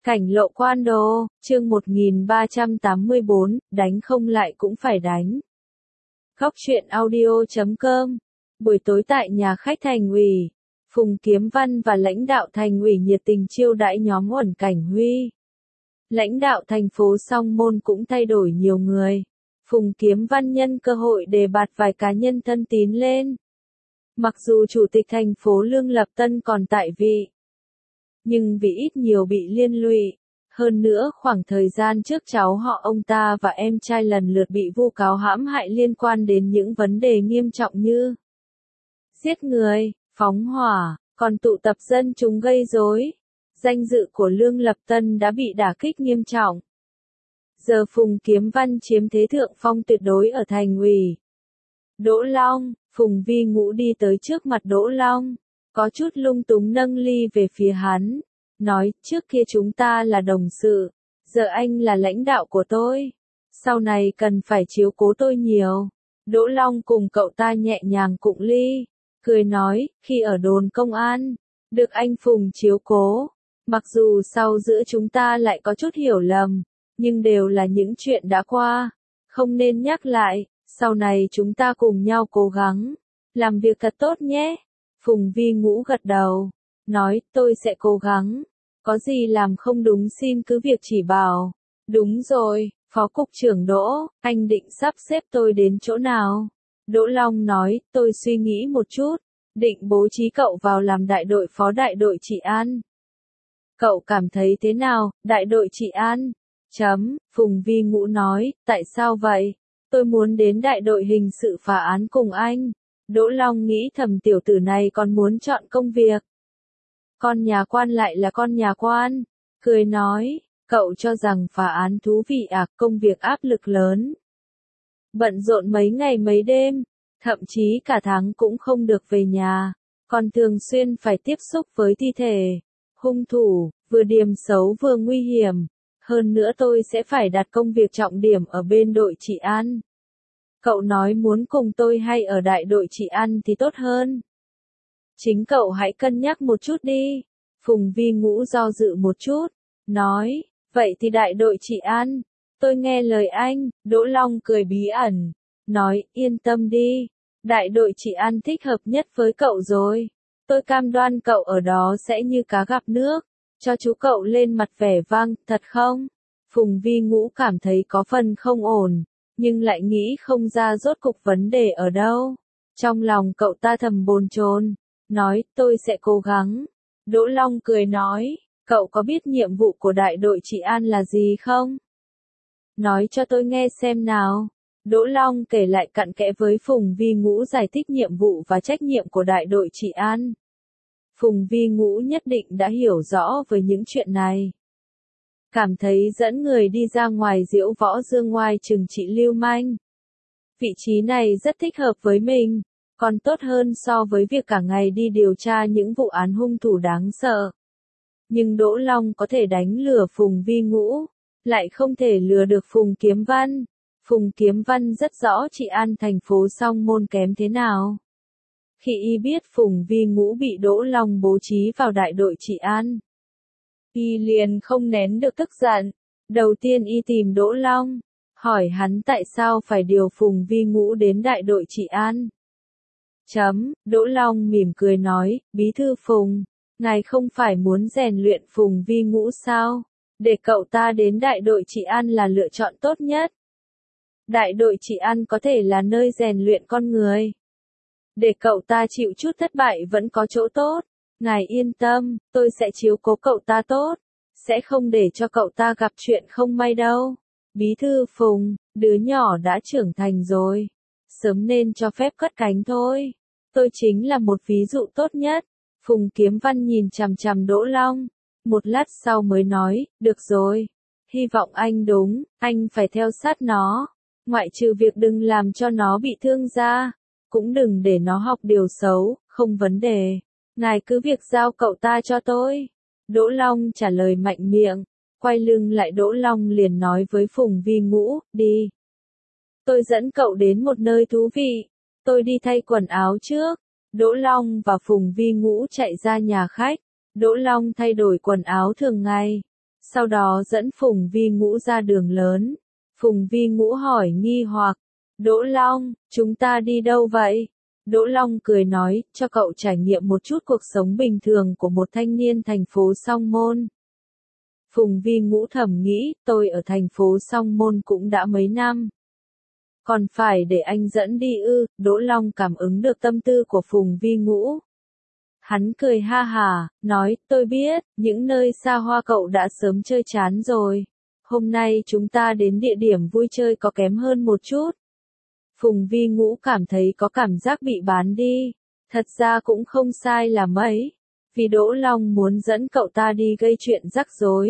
Cảnh lộ quan đô, chương 1384, đánh không lại cũng phải đánh. Góc truyện audio.com. Buổi tối tại nhà khách Thành ủy, Phùng Kiếm Văn và lãnh đạo Thành ủy nhiệt tình chiêu đãi nhóm Uẩn Cảnh Huy. Lãnh đạo thành phố Song Môn cũng thay đổi nhiều người. Phùng Kiếm Văn nhân cơ hội đề bạt vài cá nhân thân tín lên. Mặc dù chủ tịch thành phố Lương Lập Tân còn tại vị, nhưng vì ít nhiều bị liên lụy. Hơn nữa khoảng thời gian trước cháu họ ông ta và em trai lần lượt bị vu cáo hãm hại liên quan đến những vấn đề nghiêm trọng như giết người, phóng hỏa, còn tụ tập dân chúng gây rối. Danh dự của Lương Lập Tân đã bị đả kích nghiêm trọng. Giờ Phùng Kiếm Văn chiếm thế thượng phong tuyệt đối ở Thành ủy. Đỗ Long, Phùng Vi Ngũ đi tới trước mặt Đỗ Long, có chút lung túng nâng ly về phía hắn, nói, trước kia chúng ta là đồng sự, giờ anh là lãnh đạo của tôi, sau này cần phải chiếu cố tôi nhiều. Đỗ Long cùng cậu ta nhẹ nhàng cụng ly, cười nói, khi ở đồn công an, được anh Phùng chiếu cố, mặc dù sau giữa chúng ta lại có chút hiểu lầm, nhưng đều là những chuyện đã qua, không nên nhắc lại, sau này chúng ta cùng nhau cố gắng, làm việc thật tốt nhé. Phùng Vi Ngũ gật đầu, nói, tôi sẽ cố gắng, có gì làm không đúng xin cứ việc chỉ bảo. Đúng rồi, Phó Cục trưởng Đỗ, anh định sắp xếp tôi đến chỗ nào? Đỗ Long nói, tôi suy nghĩ một chút, định bố trí cậu vào làm đại đội phó đại đội trị an. Cậu cảm thấy thế nào, đại đội trị an? Phùng Vi Ngũ nói, tại sao vậy? Tôi muốn đến đại đội hình sự phá án cùng anh. Đỗ Long nghĩ thầm tiểu tử này còn muốn chọn công việc. Con nhà quan lại là con nhà quan. Cười nói, cậu cho rằng phá án thú vị à, công việc áp lực lớn. Bận rộn mấy ngày mấy đêm, thậm chí cả tháng cũng không được về nhà, còn thường xuyên phải tiếp xúc với thi thể, hung thủ, vừa điềm xấu vừa nguy hiểm. Hơn nữa tôi sẽ phải đặt công việc trọng điểm ở bên đội trị an. Cậu nói muốn cùng tôi hay ở đại đội trị an thì tốt hơn. Chính cậu hãy cân nhắc một chút đi. Phùng Vi Ngũ do dự một chút, nói, vậy thì đại đội trị an. Tôi nghe lời anh. Đỗ Long cười bí ẩn, nói, yên tâm đi. Đại đội trị an thích hợp nhất với cậu rồi. Tôi cam đoan cậu ở đó sẽ như cá gặp nước. Cho chú cậu lên mặt vẻ vang, thật không? Phùng Vi Ngũ cảm thấy có phần không ổn, nhưng lại nghĩ không ra rốt cục vấn đề ở đâu. Trong lòng cậu ta thầm bồn chồn, nói, tôi sẽ cố gắng. Đỗ Long cười nói, cậu có biết nhiệm vụ của đại đội trị an là gì không? Nói cho tôi nghe xem nào. Đỗ Long kể lại cặn kẽ với Phùng Vi Ngũ giải thích nhiệm vụ và trách nhiệm của đại đội trị an. Phùng Vi Ngũ nhất định đã hiểu rõ về những chuyện này. Cảm thấy dẫn người đi ra ngoài diễu võ dương ngoai trừng trị lưu manh. Vị trí này rất thích hợp với mình, còn tốt hơn so với việc cả ngày đi điều tra những vụ án hung thủ đáng sợ. Nhưng Đỗ Long có thể đánh lừa Phùng Vi Ngũ, lại không thể lừa được Phùng Kiếm Văn. Phùng Kiếm Văn rất rõ trị an thành phố Song Môn kém thế nào. Khi y biết Phùng Vi Ngũ bị Đỗ Long bố trí vào đại đội trị an, y liền không nén được tức giận. Đầu tiên y tìm Đỗ Long, hỏi hắn tại sao phải điều Phùng Vi Ngũ đến đại đội trị an. Đỗ Long mỉm cười nói, bí thư Phùng, ngài không phải muốn rèn luyện Phùng Vi Ngũ sao? Để cậu ta đến đại đội trị an là lựa chọn tốt nhất. Đại đội trị an có thể là nơi rèn luyện con người. Để cậu ta chịu chút thất bại vẫn có chỗ tốt. Ngài yên tâm, tôi sẽ chiếu cố cậu ta tốt. Sẽ không để cho cậu ta gặp chuyện không may đâu. Bí thư Phùng, đứa nhỏ đã trưởng thành rồi. Sớm nên cho phép cất cánh thôi. Tôi chính là một ví dụ tốt nhất. Phùng Kiếm Văn nhìn chằm chằm Đỗ Long. Một lát sau mới nói, được rồi. Hy vọng anh đúng, anh phải theo sát nó. Ngoại trừ việc đừng làm cho nó bị thương ra. Cũng đừng để nó học điều xấu, không vấn đề. Ngài cứ việc giao cậu ta cho tôi. Đỗ Long trả lời mạnh miệng, quay lưng lại Đỗ Long liền nói với Phùng Vi Ngũ, đi. Tôi dẫn cậu đến một nơi thú vị, tôi đi thay quần áo trước. Đỗ Long và Phùng Vi Ngũ chạy ra nhà khách, Đỗ Long thay đổi quần áo thường ngày. sau đó dẫn Phùng Vi Ngũ ra đường lớn. Phùng Vi Ngũ hỏi nghi hoặc, Đỗ Long, chúng ta đi đâu vậy? Đỗ Long cười nói, cho cậu trải nghiệm một chút cuộc sống bình thường của một thanh niên thành phố Song Môn. Phùng Vi Ngũ thầm nghĩ, tôi ở thành phố Song Môn cũng đã mấy năm. Còn phải để anh dẫn đi ư? Đỗ Long cảm ứng được tâm tư của Phùng Vi Ngũ. Hắn cười ha hà, nói, tôi biết, những nơi xa hoa cậu đã sớm chơi chán rồi. Hôm nay chúng ta đến địa điểm vui chơi có kém hơn một chút. Phùng Vi Ngũ cảm thấy có cảm giác bị bán đi. Thật ra cũng không sai là mấy. Vì Đỗ Long muốn dẫn cậu ta đi gây chuyện rắc rối.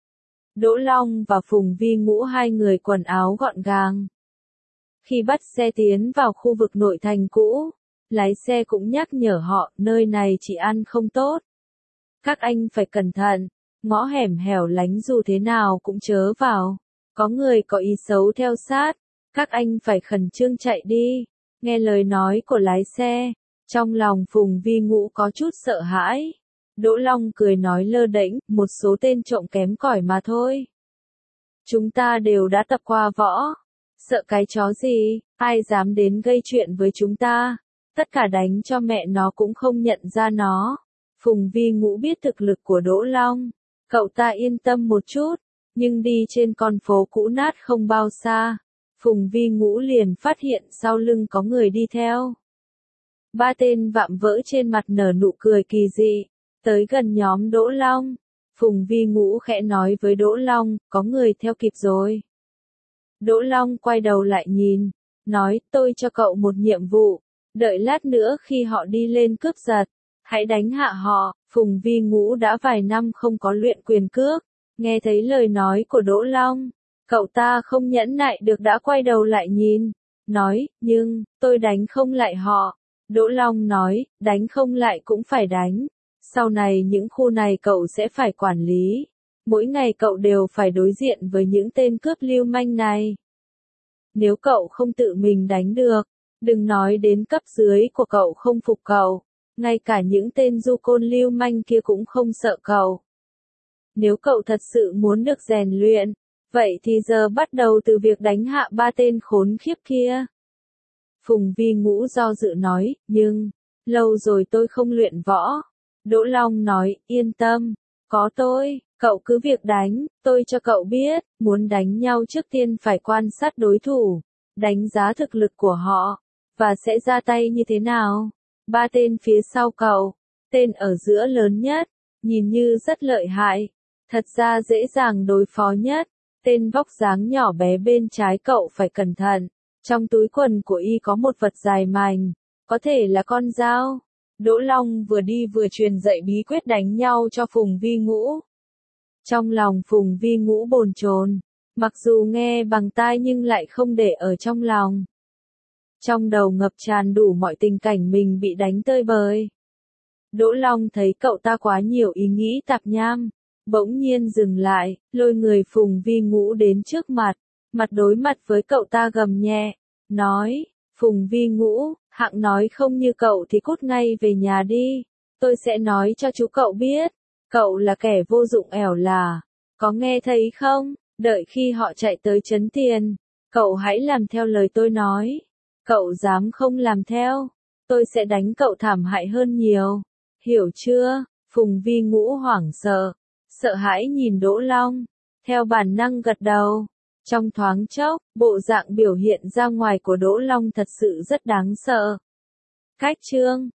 Đỗ Long và Phùng Vi Ngũ hai người quần áo gọn gàng. Khi bắt xe tiến vào khu vực nội thành cũ, lái xe cũng nhắc nhở họ, nơi này chỉ ăn không tốt. Các anh phải cẩn thận, ngõ hẻm hẻo lánh dù thế nào cũng chớ vào. Có người có ý xấu theo sát, các anh phải khẩn trương chạy đi. Nghe lời nói của lái xe, trong lòng Phùng Vi Ngũ có chút sợ hãi. Đỗ Long cười nói lơ đễnh, một số tên trộm kém cỏi mà thôi. Chúng ta đều đã tập qua võ. Sợ cái chó gì, ai dám đến gây chuyện với chúng ta. Tất cả đánh cho mẹ nó cũng không nhận ra nó. Phùng Vi Ngũ biết thực lực của Đỗ Long. Cậu ta yên tâm một chút, nhưng đi trên con phố cũ nát không bao xa. Phùng Vi Ngũ liền phát hiện sau lưng có người đi theo. Ba tên vạm vỡ trên mặt nở nụ cười kỳ dị, tới gần nhóm Đỗ Long. Phùng Vi Ngũ khẽ nói với Đỗ Long, có người theo kịp rồi. Đỗ Long quay đầu lại nhìn, nói, tôi cho cậu một nhiệm vụ, đợi lát nữa khi họ đi lên cướp giật, hãy đánh hạ họ. Phùng Vi Ngũ đã vài năm không có luyện quyền cước, nghe thấy lời nói của Đỗ Long, cậu ta không nhẫn nại được đã quay đầu lại nhìn, nói, nhưng, tôi đánh không lại họ. Đỗ Long nói, đánh không lại cũng phải đánh, sau này những khu này cậu sẽ phải quản lý. Mỗi ngày cậu đều phải đối diện với những tên cướp lưu manh này. Nếu cậu không tự mình đánh được, đừng nói đến cấp dưới của cậu không phục cậu, ngay cả những tên du côn lưu manh kia cũng không sợ cậu. Nếu cậu thật sự muốn được rèn luyện, vậy thì giờ bắt đầu từ việc đánh hạ ba tên khốn khiếp kia. Phùng Vi Ngũ do dự nói, nhưng, lâu rồi tôi không luyện võ. Đỗ Long nói, yên tâm, có tôi. Cậu cứ việc đánh, tôi cho cậu biết, muốn đánh nhau trước tiên phải quan sát đối thủ, đánh giá thực lực của họ, và sẽ ra tay như thế nào. Ba tên phía sau cậu, tên ở giữa lớn nhất, nhìn như rất lợi hại, thật ra dễ dàng đối phó nhất. Tên vóc dáng nhỏ bé bên trái cậu phải cẩn thận, trong túi quần của y có một vật dài mảnh, có thể là con dao. Đỗ Long vừa đi vừa truyền dạy bí quyết đánh nhau cho Phùng Vi Ngũ. Trong lòng Phùng Vi Ngũ bồn chồn, mặc dù nghe bằng tai nhưng lại không để ở trong lòng. Trong đầu ngập tràn đủ mọi tình cảnh mình bị đánh tơi bời. Đỗ Long thấy cậu ta quá nhiều ý nghĩ tạp nham, bỗng nhiên dừng lại, lôi người Phùng Vi Ngũ đến trước mặt đối mặt với cậu ta gầm nhẹ, nói, Phùng Vi Ngũ, hạng nói không như cậu thì cút ngay về nhà đi, tôi sẽ nói cho chú cậu biết. Cậu là kẻ vô dụng ẻo là, có nghe thấy không? Đợi khi họ chạy tới trấn tiền, cậu hãy làm theo lời tôi nói. Cậu dám không làm theo, tôi sẽ đánh cậu thảm hại hơn nhiều. Hiểu chưa? Phùng Vi Ngũ hoảng sợ, sợ hãi nhìn Đỗ Long, theo bản năng gật đầu. Trong thoáng chốc, bộ dạng biểu hiện ra ngoài của Đỗ Long thật sự rất đáng sợ. Cách chương